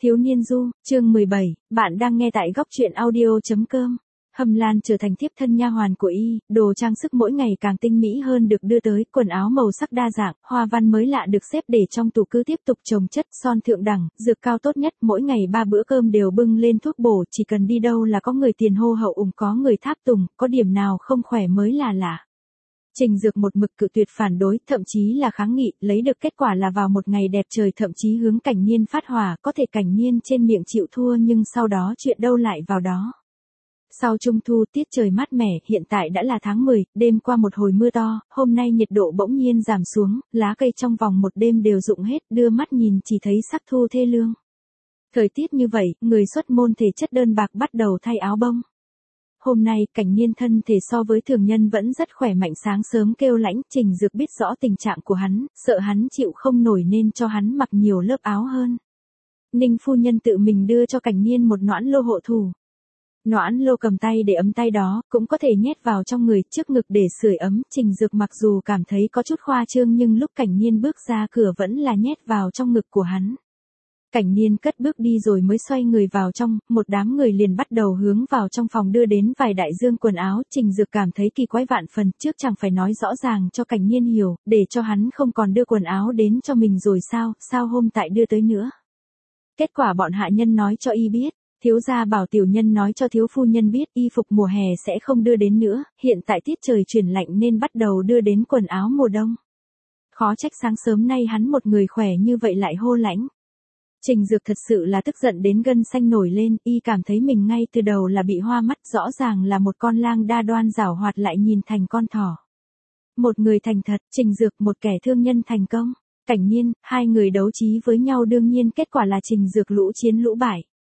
Thiếu niên du, chương 17, bạn đang nghe tại góc truyện audio.com. Hâm Lan trở thành thiếp thân nha hoàn của y, đồ trang sức mỗi ngày càng tinh mỹ hơn được đưa tới, quần áo màu sắc đa dạng, hoa văn mới lạ được xếp để trong tủ cứ tiếp tục chồng chất, son thượng đẳng, dược cao tốt nhất, mỗi ngày 3 bữa cơm đều bưng lên thuốc bổ, chỉ cần đi đâu là có người tiền hô hậu ủng, có người tháp tùng, có điểm nào không khỏe mới là lạ. Trình Dược một mực cự tuyệt phản đối, thậm chí là kháng nghị, lấy được kết quả là vào một ngày đẹp trời thậm chí hướng Cảnh Niên phát hỏa, có thể Cảnh Niên trên miệng chịu thua nhưng sau đó chuyện đâu lại vào đó. Sau Trung Thu tiết trời mát mẻ, hiện tại đã là tháng 10, đêm qua một hồi mưa to, hôm nay nhiệt độ bỗng nhiên giảm xuống, lá cây trong vòng một đêm đều rụng hết, đưa mắt nhìn chỉ thấy sắc thu thê lương. Thời tiết như vậy, người xuất môn thể chất đơn bạc bắt đầu thay áo bông. Hôm nay, Cảnh Niên thân thể so với thường nhân vẫn rất khỏe mạnh, sáng sớm kêu lãnh, Trình Dược biết rõ tình trạng của hắn, sợ hắn chịu không nổi nên cho hắn mặc nhiều lớp áo hơn. Ninh phu nhân tự mình đưa cho Cảnh Niên một noãn lô hộ thủ. Noãn lô cầm tay để ấm tay đó, cũng có thể nhét vào trong người, trước ngực để sưởi ấm, Trình Dược mặc dù cảm thấy có chút khoa trương nhưng lúc Cảnh Niên bước ra cửa vẫn là nhét vào trong ngực của hắn. Cảnh Niên cất bước đi rồi mới xoay người vào trong, một đám người liền bắt đầu hướng vào trong phòng đưa đến vài đại dương quần áo, Trình Dược cảm thấy kỳ quái vạn phần, trước chẳng phải nói rõ ràng cho Cảnh Niên hiểu, để cho hắn không còn đưa quần áo đến cho mình rồi sao hôm tại đưa tới nữa. Kết quả bọn hạ nhân nói cho y biết, thiếu gia bảo tiểu nhân nói cho thiếu phu nhân biết y phục mùa hè sẽ không đưa đến nữa, hiện tại tiết trời chuyển lạnh nên bắt đầu đưa đến quần áo mùa đông. Khó trách sáng sớm nay hắn một người khỏe như vậy lại hô lãnh. Trình Dược thật sự là tức giận đến gân xanh nổi lên, y cảm thấy mình ngay từ đầu là bị hoa mắt, rõ ràng là một con lang đa đoan giảo hoạt lại nhìn thành con thỏ. Một người thành thật, Trình Dược một kẻ thương nhân thành công. Cảnh Niên, hai người đấu trí với nhau đương nhiên kết quả là Trình Dược lũ chiến lũ bại.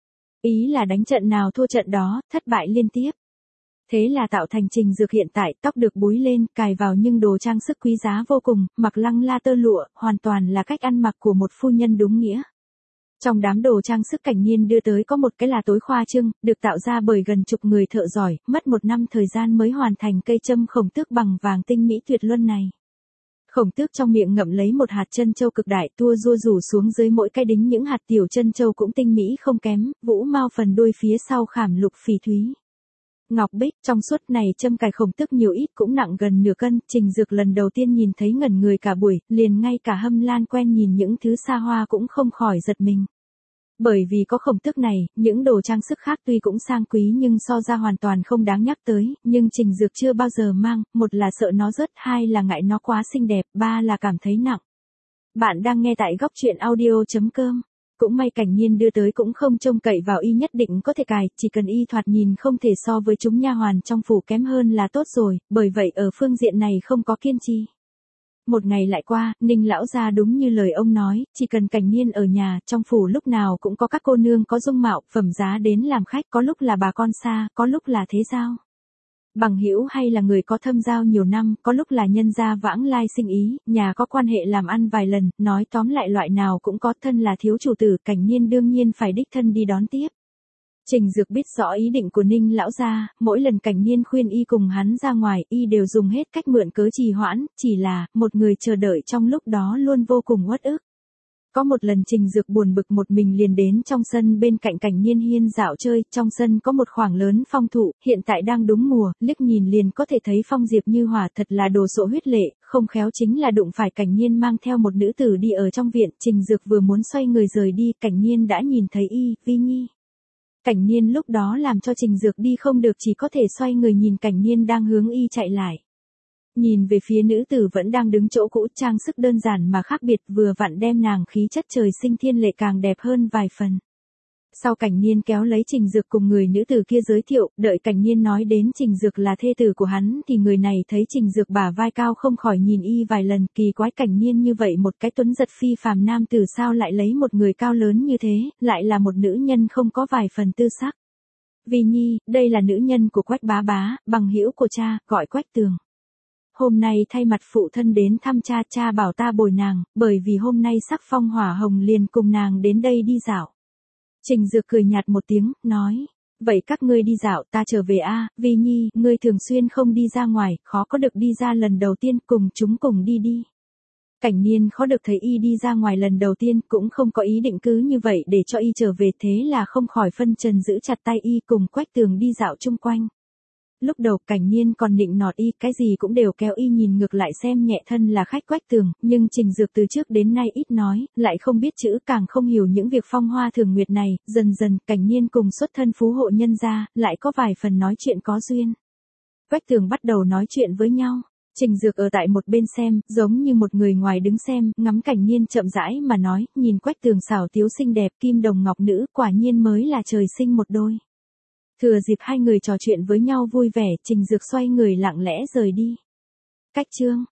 Ý là đánh trận nào thua trận đó, thất bại liên tiếp. Thế là tạo thành Trình Dược hiện tại, tóc được búi lên, cài vào nhưng đồ trang sức quý giá vô cùng, mặc lăng la tơ lụa, hoàn toàn là cách ăn mặc của một phu nhân đúng nghĩa. Trong đám đồ trang sức Cảnh Niên đưa tới có một cái là tối khoa trương, được tạo ra bởi gần chục người thợ giỏi, mất 1 năm thời gian mới hoàn thành cây châm khổng tước bằng vàng tinh mỹ tuyệt luân này. Khổng tước trong miệng ngậm lấy một hạt trân châu cực đại, tua rua rủ xuống dưới mỗi cái đính những hạt tiểu trân châu cũng tinh mỹ không kém, vũ mao phần đuôi phía sau khảm lục phỉ thúy. Ngọc bích, trong suốt này châm cài khổng tước nhiều ít cũng nặng gần nửa cân, Trình Dược lần đầu tiên nhìn thấy ngẩn người cả buổi, liền ngay cả Hâm Lan quen nhìn những thứ xa hoa cũng không khỏi giật mình. Bởi vì có khổng tước này, những đồ trang sức khác tuy cũng sang quý nhưng so ra hoàn toàn không đáng nhắc tới, nhưng Trình Dược chưa bao giờ mang, một là sợ nó rớt, hai là ngại nó quá xinh đẹp, ba là cảm thấy nặng. Bạn đang nghe tại góc truyện audio.com. Cũng may Cảnh Niên đưa tới cũng không trông cậy vào y nhất định có thể cài, chỉ cần y thoạt nhìn không thể so với chúng nha hoàn trong phủ kém hơn là tốt rồi, bởi vậy ở phương diện này không có kiên trì. Một ngày lại qua, Ninh lão gia đúng như lời ông nói, chỉ cần Cảnh Niên ở nhà, trong phủ lúc nào cũng có các cô nương có dung mạo, phẩm giá đến làm khách, có lúc là bà con xa, có lúc là thế giao. Bằng hữu hay là người có thâm giao nhiều năm, có lúc là nhân gia vãng lai sinh ý, nhà có quan hệ làm ăn vài lần, nói tóm lại loại nào cũng có, thân là thiếu chủ tử, Cảnh Niên đương nhiên phải đích thân đi đón tiếp. Trình Dược biết rõ ý định của Ninh lão gia, mỗi lần Cảnh Niên khuyên y cùng hắn ra ngoài, y đều dùng hết cách mượn cớ trì hoãn, chỉ là, một người chờ đợi trong lúc đó luôn vô cùng uất ức. Có một lần Trình Dược buồn bực một mình liền đến trong sân bên cạnh Cảnh Niên hiên dạo chơi, trong sân có một khoảng lớn phong thụ, hiện tại đang đúng mùa, liếc nhìn liền có thể thấy phong diệp như hỏa, thật là đồ sộ huyết lệ, không khéo chính là đụng phải Cảnh Niên mang theo một nữ tử đi ở trong viện, Trình Dược vừa muốn xoay người rời đi, Cảnh Niên đã nhìn thấy y, Vi Nhi. Cảnh Niên lúc đó làm cho Trình Dược đi không được, chỉ có thể xoay người nhìn Cảnh Niên đang hướng y chạy lại. Nhìn về phía nữ tử vẫn đang đứng chỗ cũ, trang sức đơn giản mà khác biệt, vừa vặn đem nàng khí chất trời sinh thiên lệ càng đẹp hơn vài phần. Sau Cảnh Niên kéo lấy Trình Dược cùng người nữ tử kia giới thiệu, đợi Cảnh Niên nói đến Trình Dược là thê tử của hắn thì người này thấy Trình Dược bả vai cao không khỏi nhìn y vài lần, kỳ quái Cảnh Niên như vậy một cái tuấn giật phi phàm nam tử sao lại lấy một người cao lớn như thế, lại là một nữ nhân không có vài phần tư sắc. Vi Nhi, đây là nữ nhân của Quách bá bá, bằng hữu của cha, gọi Quách Tường. Hôm nay thay mặt phụ thân đến thăm cha, cha bảo ta bồi nàng, bởi vì hôm nay sắc phong hỏa hồng liền cùng nàng đến đây đi dạo. Trình Dược cười nhạt một tiếng, nói, vậy các ngươi đi dạo, ta trở về a, Vi Nhi, ngươi thường xuyên không đi ra ngoài, khó có được đi ra lần đầu tiên, cùng chúng cùng đi đi. Cảnh Niên khó được thấy y đi ra ngoài lần đầu tiên, cũng không có ý định cứ như vậy để cho y trở về, thế là không khỏi phân trần giữ chặt tay y cùng Quách Tường đi dạo chung quanh. Lúc đầu Cảnh Niên còn nịnh nọt y, cái gì cũng đều kéo y nhìn ngược lại xem nhẹ thân là khách Quách Tường, nhưng Trình Dược từ trước đến nay ít nói, lại không biết chữ càng không hiểu những việc phong hoa thường nguyệt này, dần dần Cảnh Niên cùng xuất thân phú hộ nhân gia, lại có vài phần nói chuyện có duyên. Quách Tường bắt đầu nói chuyện với nhau. Trình Dược ở tại một bên xem, giống như một người ngoài đứng xem, ngắm Cảnh Niên chậm rãi mà nói, nhìn Quách Tường xảo tiếu xinh đẹp, kim đồng ngọc nữ, quả nhiên mới là trời sinh một đôi. Thừa dịp hai người trò chuyện với nhau vui vẻ, Trình Dược xoay người lặng lẽ rời đi. Cách chương